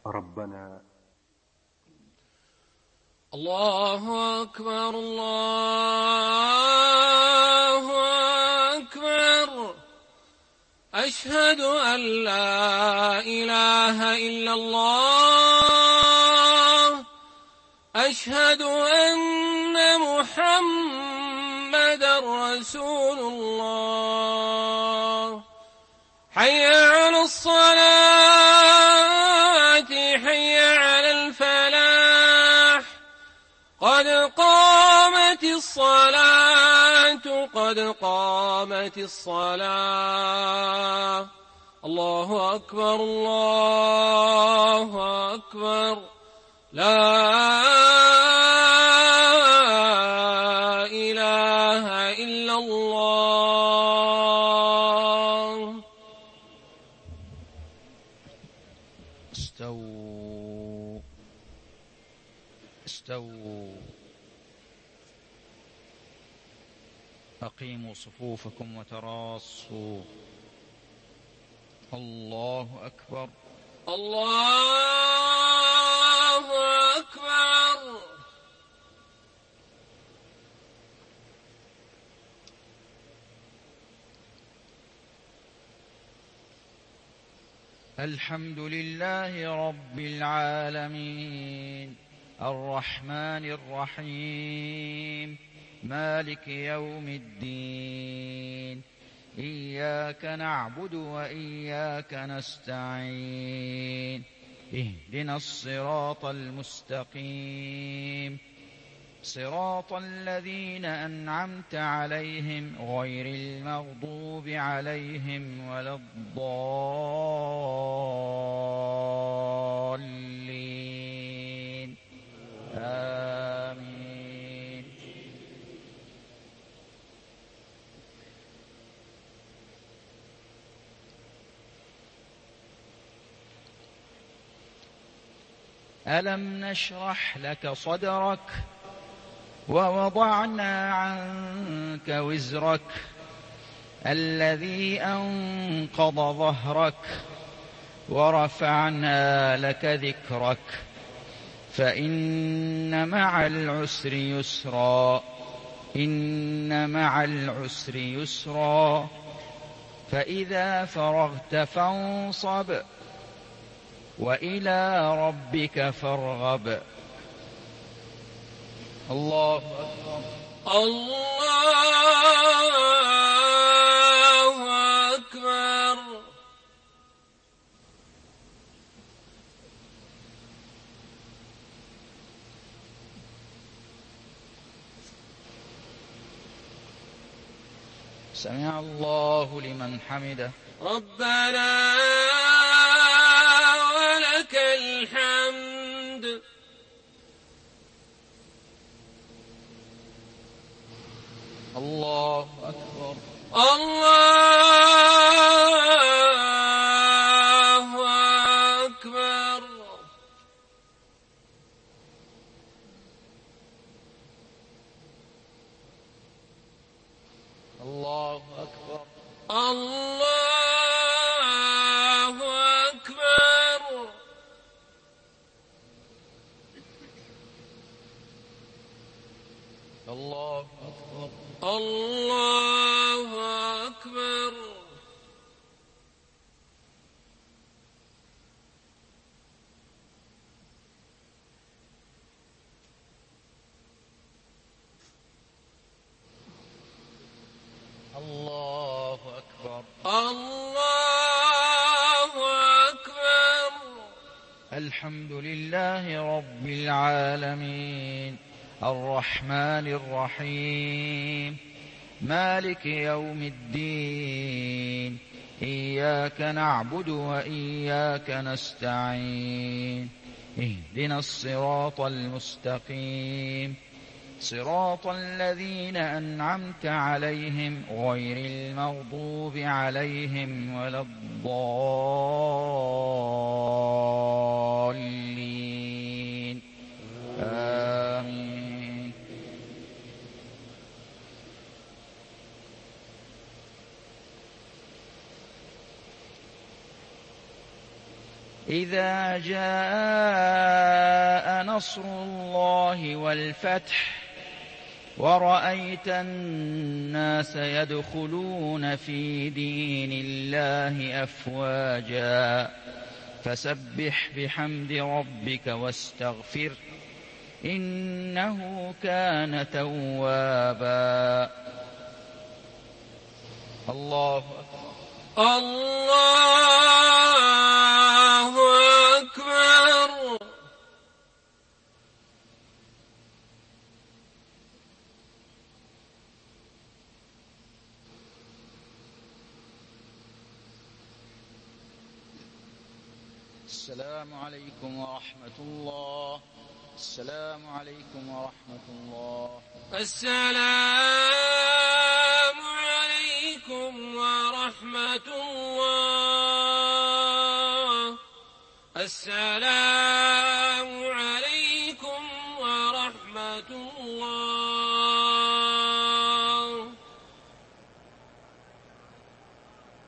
ربنا. الله أكبر الله أكبر. أشهد أن لا إله إلا الله. أشهد أن محمدًا رسول الله. حي على الصلاة حي على الفلاح. قد قامت الصلاة قد قامت الصلاة. الله أكبر الله أكبر. لا إله إلا الله. استووا استووا. أقيموا صفوفكم وتراصوا. الله أكبر الله أكبر. الحمد لله رب العالمين الرحمن الرحيم مالك يوم الدين. إياك نعبد وإياك نستعين. اهدنا الصراط المستقيم صراط الذين أنعمت عليهم غير المغضوب عليهم ولا الضالين. آمين. ألم نشرح لك صدرك ووضعنا عنك وزرك الذي أنقض ظهرك ورفعنا لك ذكرك فإن مع العسر يسرا. إن مع العسر يسرا. فإذا فرغت فانصب وإلى ربك فارغب. الله أكبر الله أكبر. سمع الله لمن حمده. ربنا ولك الحمد. الله أكبر الله أكبر. الله أكبر الله أكبر. الله أكبر الله أكبر. الله أكبر الله أكبر. الحمد لله رب العالمين الرحمن الرحيم مالك يوم الدين. إياك نعبد وإياك نستعين. اهدنا الصراط المستقيم صراط الذين أنعمت عليهم غير المغضوب عليهم ولا الضالين. آمين. إذا جاء نصر الله والفتح ورأيت الناس يدخلون في دين الله أفواجا فسبح بحمد ربك واستغفر إنه كان توابا. الله أكبر. الله أكبر. السلام عليكم ورحمة الله. السلام عليكم ورحمة الله. السلام عليكم ورحمة الله. السلام عليكم ورحمة الله.